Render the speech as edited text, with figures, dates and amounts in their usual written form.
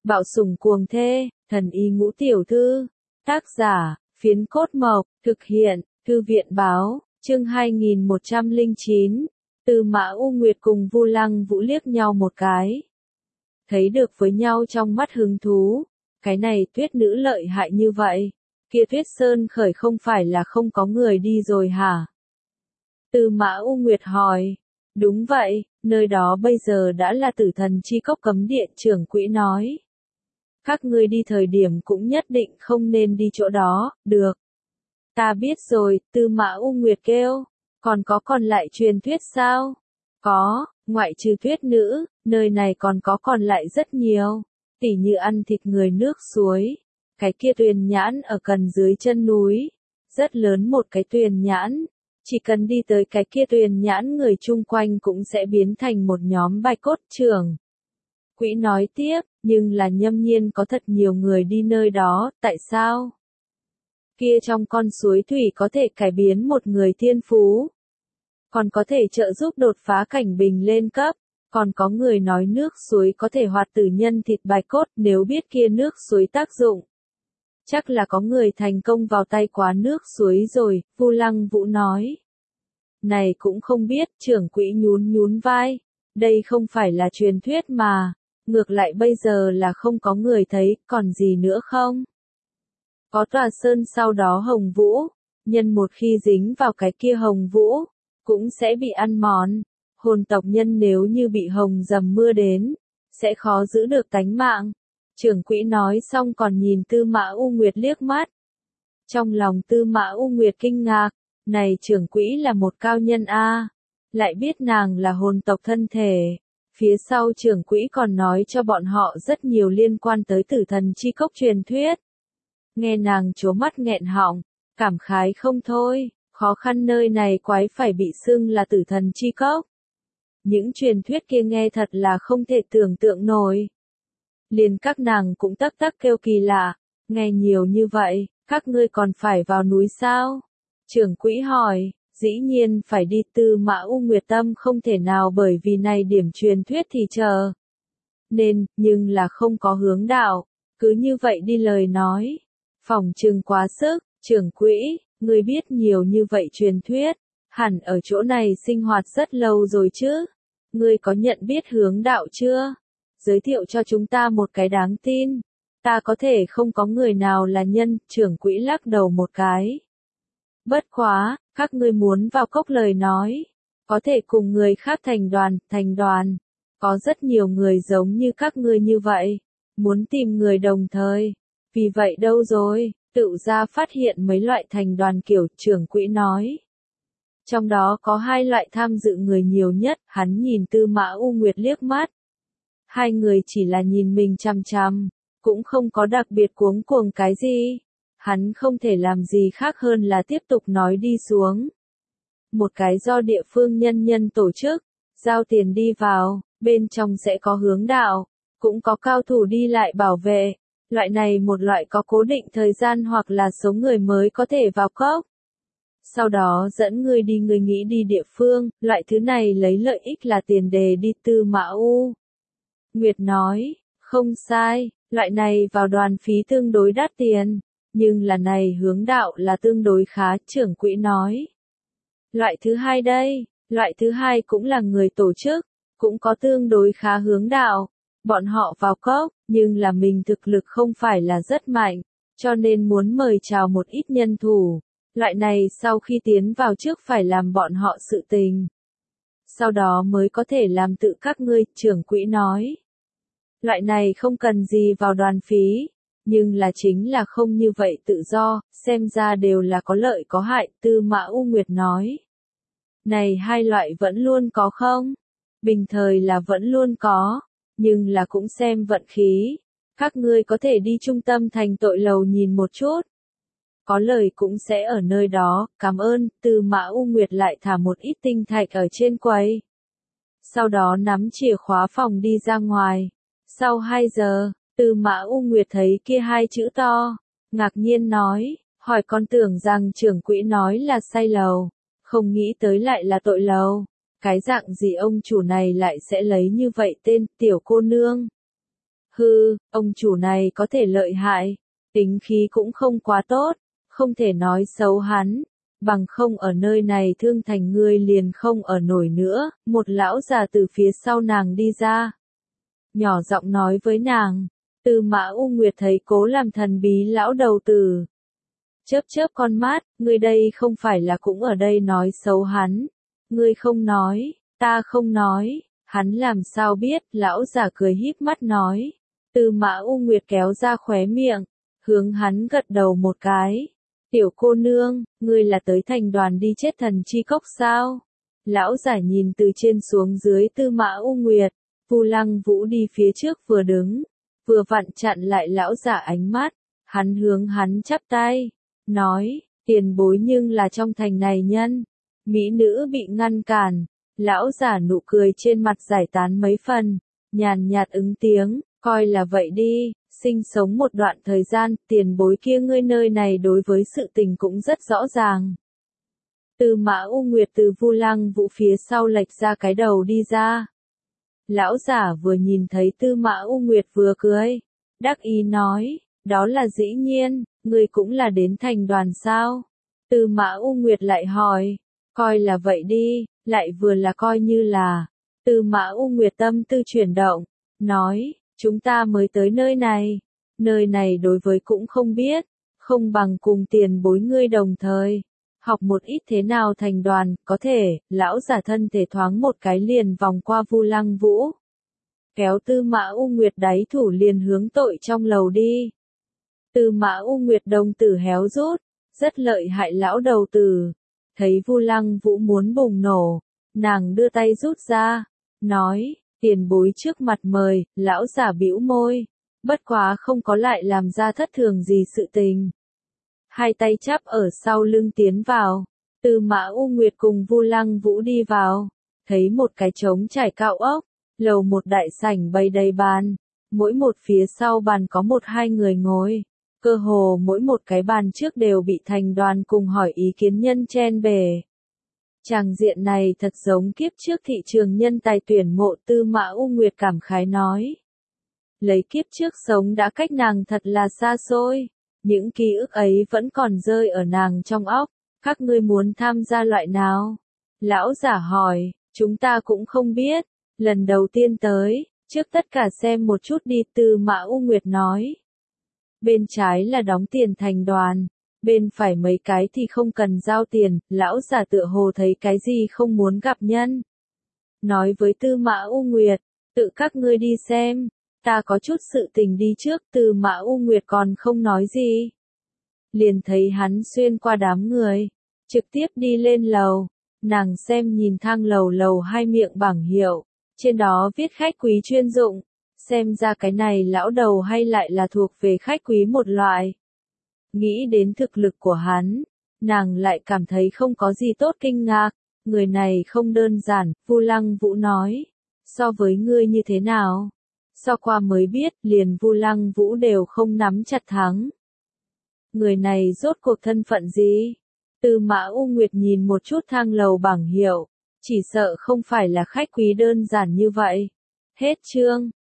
Bạo sủng cuồng thê, thần y ngũ tiểu thư. Tác giả, Phiến Cốt Mộc, thực hiện, Thư viện báo, chương 2109. Tư Mã U Nguyệt cùng Vu Lăng Vũ liếc nhau một cái. Thấy được với nhau trong mắt hứng thú. Cái này Tuyết nữ lợi hại như vậy. Kia Tuyết Sơn khởi không phải là không có người đi rồi hả? Tư Mã U Nguyệt hỏi. Đúng vậy, nơi đó bây giờ đã là Tử Thần Chi Cốc cấm địa, trưởng quỹ nói. Các ngươi đi thời điểm cũng nhất định không nên đi chỗ đó, được. Ta biết rồi, Tư Mã U Nguyệt kêu. Còn lại truyền thuyết sao? Có, ngoại trừ Tuyết nữ, nơi này còn lại rất nhiều. Tỉ như ăn thịt người nước suối. Cái kia tuyền nhãn ở gần dưới chân núi. Rất lớn một cái tuyền nhãn. Chỉ cần đi tới cái kia tuyền nhãn, người chung quanh cũng sẽ biến thành một nhóm bạch cốt trưởng. Quỹ nói tiếp, nhưng là nhâm nhiên có thật nhiều người đi nơi đó, tại sao? Kia trong con suối thủy có thể cải biến một người thiên phú. Còn có thể trợ giúp đột phá cảnh bình lên cấp. Còn có người nói nước suối có thể hoạt tử nhân thịt bạch cốt, nếu biết kia nước suối tác dụng. Chắc là có người thành công vào tay quá nước suối rồi, Vu Lăng Vũ nói. Này cũng không biết, trưởng quỹ nhún vai. Đây không phải là truyền thuyết mà. Ngược lại bây giờ là không có người thấy, còn gì nữa không? Có tòa sơn sau đó hồng vũ. Nhân một khi dính vào cái kia hồng vũ, cũng sẽ bị ăn mòn. Hồn tộc nhân nếu như bị hồng dầm mưa đến, sẽ khó giữ được tánh mạng. Trưởng quỹ nói xong còn nhìn Tư Mã U Nguyệt liếc mắt. Trong lòng Tư Mã U Nguyệt kinh ngạc, này trưởng quỹ là một cao nhân a, lại biết nàng là hồn tộc thân thể. Phía sau trưởng quỹ còn nói cho bọn họ rất nhiều liên quan tới Tử Thần Chi Cốc truyền thuyết. Nghe nàng trố mắt nghẹn họng, cảm khái không thôi, khó khăn nơi này quái phải bị xưng là Tử Thần Chi Cốc. Những truyền thuyết kia nghe thật là không thể tưởng tượng nổi. Liền các nàng cũng tắc kêu kỳ lạ, nghe nhiều như vậy, các ngươi còn phải vào núi sao? Trưởng quỹ hỏi, dĩ nhiên phải đi. Tư Mã U Nguyệt tâm không thể nào bởi vì này điểm truyền thuyết thì chờ. Nên, nhưng là không có hướng đạo, cứ như vậy đi lời nói. Phỏng chừng quá sức, trưởng quỹ, ngươi biết nhiều như vậy truyền thuyết, hẳn ở chỗ này sinh hoạt rất lâu rồi chứ? Ngươi có nhận biết hướng đạo chưa? Giới thiệu cho chúng ta một cái đáng tin. Ta có thể không có người nào là nhân, trưởng quỹ lắc đầu một cái. Bất quá, các ngươi muốn vào cốc lời nói, có thể cùng người khác thành đoàn. Có rất nhiều người giống như các ngươi như vậy, muốn tìm người đồng thời. Vì vậy đâu rồi, tự ra phát hiện mấy loại thành đoàn kiểu, trưởng quỹ nói. Trong đó có hai loại tham dự người nhiều nhất, hắn nhìn Tư Mã U Nguyệt liếc mắt. Hai người chỉ là nhìn mình chằm chằm, cũng không có đặc biệt cuống cuồng cái gì. Hắn không thể làm gì khác hơn là tiếp tục nói đi xuống. Một cái do địa phương nhân tổ chức, giao tiền đi vào, bên trong sẽ có hướng đạo, cũng có cao thủ đi lại bảo vệ. Loại này một loại có cố định thời gian hoặc là số người mới có thể vào cốc. Sau đó dẫn người đi, người nghĩ đi địa phương, loại thứ này lấy lợi ích là tiền đề đi. Tư Mã U Nguyệt nói, không sai, loại này vào đoàn phí tương đối đắt tiền, nhưng là này hướng đạo là tương đối khá, trưởng quỹ nói. Loại thứ hai đây, loại thứ hai cũng là người tổ chức, cũng có tương đối khá hướng đạo, bọn họ vào cốc, nhưng là mình thực lực không phải là rất mạnh, cho nên muốn mời chào một ít nhân thủ. Loại này sau khi tiến vào trước phải làm bọn họ sự tình. Sau đó mới có thể làm tự các ngươi, trưởng quỹ nói. Loại này không cần gì vào đoàn phí, nhưng là chính là không như vậy tự do, xem ra đều là có lợi có hại. Tư Mã U Nguyệt nói. Này hai loại vẫn luôn có không? Bình thời là vẫn luôn có, nhưng là cũng xem vận khí. Các ngươi có thể đi trung tâm thành tội lầu nhìn một chút. Có lời cũng sẽ ở nơi đó, cảm ơn. Tư Mã U Nguyệt lại thả một ít tinh thạch ở trên quầy. Sau đó nắm chìa khóa phòng đi ra ngoài. Sau 2 giờ, Tư Mã U Nguyệt thấy kia hai chữ to, ngạc nhiên nói, hỏi con tưởng rằng trưởng quỹ nói là say lầu, không nghĩ tới lại là tội lầu. Cái dạng gì ông chủ này lại sẽ lấy như vậy tên, tiểu cô nương? Hừ, ông chủ này có thể lợi hại, tính khí cũng không quá tốt, không thể nói xấu hắn, bằng không ở nơi này Thương Thành ngươi liền không ở nổi nữa, một lão già từ phía sau nàng đi ra. Nhỏ giọng nói với nàng, Tư Mã U Nguyệt thấy Cố làm thần bí lão đầu tử. Chớp chớp con mắt, ngươi đây không phải là cũng ở đây nói xấu hắn. Ngươi không nói, ta không nói, hắn làm sao biết, lão già cười híp mắt nói. Tư Mã U Nguyệt kéo ra khóe miệng, hướng hắn gật đầu một cái. Tiểu cô nương, ngươi là tới thành đoàn đi chết thần chi cốc sao? Lão giả nhìn từ trên xuống dưới Tư Mã U Nguyệt, Vu Lăng Vũ đi phía trước vừa đứng, vừa vặn chặn lại lão giả ánh mắt, hắn hướng hắn chắp tay, nói, tiền bối nhưng là trong thành này nhân. Mỹ nữ bị ngăn cản, lão giả nụ cười trên mặt giải tán mấy phần, nhàn nhạt ứng tiếng, coi là vậy đi, sinh sống một đoạn thời gian, tiền bối kia ngươi nơi này đối với sự tình cũng rất rõ ràng. Tư Mã U Nguyệt từ Vu Lăng Vũ phía sau lệch ra cái đầu đi ra. Lão giả vừa nhìn thấy Tư Mã U Nguyệt vừa cười, đắc ý nói, đó là dĩ nhiên, ngươi cũng là đến thành đoàn sao? Tư Mã U Nguyệt lại hỏi, coi là vậy đi, lại vừa là coi như là. Tư Mã U Nguyệt tâm tư chuyển động, nói, chúng ta mới tới nơi này đối với cũng không biết, không bằng cùng tiền bối ngươi đồng thời. Học một ít thế nào thành đoàn, có thể, lão giả thân thể thoáng một cái liền vòng qua Vu Lăng Vũ. Kéo Tư Mã U Nguyệt đáy thủ liền hướng tội trong lầu đi. Tư Mã U Nguyệt đồng tử héo rút, rất lợi hại lão đầu tử. Thấy Vu Lăng Vũ muốn bùng nổ, nàng đưa tay rút ra, nói, tiền bối trước mặt mời, lão giả bĩu môi, bất quá không có lại làm ra thất thường gì sự tình. Hai tay chắp ở sau lưng tiến vào, Tư Mã U Nguyệt cùng Vu Lăng Vũ đi vào, thấy một cái trống trải cao ốc, lầu một đại sảnh bày đầy bàn, mỗi một phía sau bàn có một hai người ngồi, cơ hồ mỗi một cái bàn trước đều bị thành đoàn cùng hỏi ý kiến nhân chen bề. Tràng diện này thật giống kiếp trước thị trường nhân tài tuyển mộ, Tư Mã U Nguyệt cảm khái nói. Lấy kiếp trước sống đã cách nàng thật là xa xôi, những ký ức ấy vẫn còn rơi ở nàng trong óc, các ngươi muốn tham gia loại nào? Lão giả hỏi, chúng ta cũng không biết, lần đầu tiên tới, trước tất cả xem một chút đi, Tư Mã U Nguyệt nói. Bên trái là đóng tiền thành đoàn, bên phải mấy cái thì không cần giao tiền, lão giả tựa hồ thấy cái gì không muốn gặp nhân. Nói với Tư Mã U Nguyệt, tự các ngươi đi xem, ta có chút sự tình đi trước. Tư Mã U Nguyệt còn không nói gì. Liền thấy hắn xuyên qua đám người, trực tiếp đi lên lầu, nàng xem nhìn thang lầu hai miệng bảng hiệu, trên đó viết khách quý chuyên dụng, xem ra cái này lão đầu hay lại là thuộc về khách quý một loại. Nghĩ đến thực lực của hắn, nàng lại cảm thấy không có gì tốt kinh ngạc, người này không đơn giản. Vu Lăng Vũ nói, so với ngươi như thế nào? So qua mới biết, liền Vu Lăng Vũ đều không nắm chặt thắng. Người này rốt cuộc thân phận gì? Tư Mã U Nguyệt nhìn một chút thang lầu bảng hiệu, chỉ sợ không phải là khách quý đơn giản như vậy. Hết chương.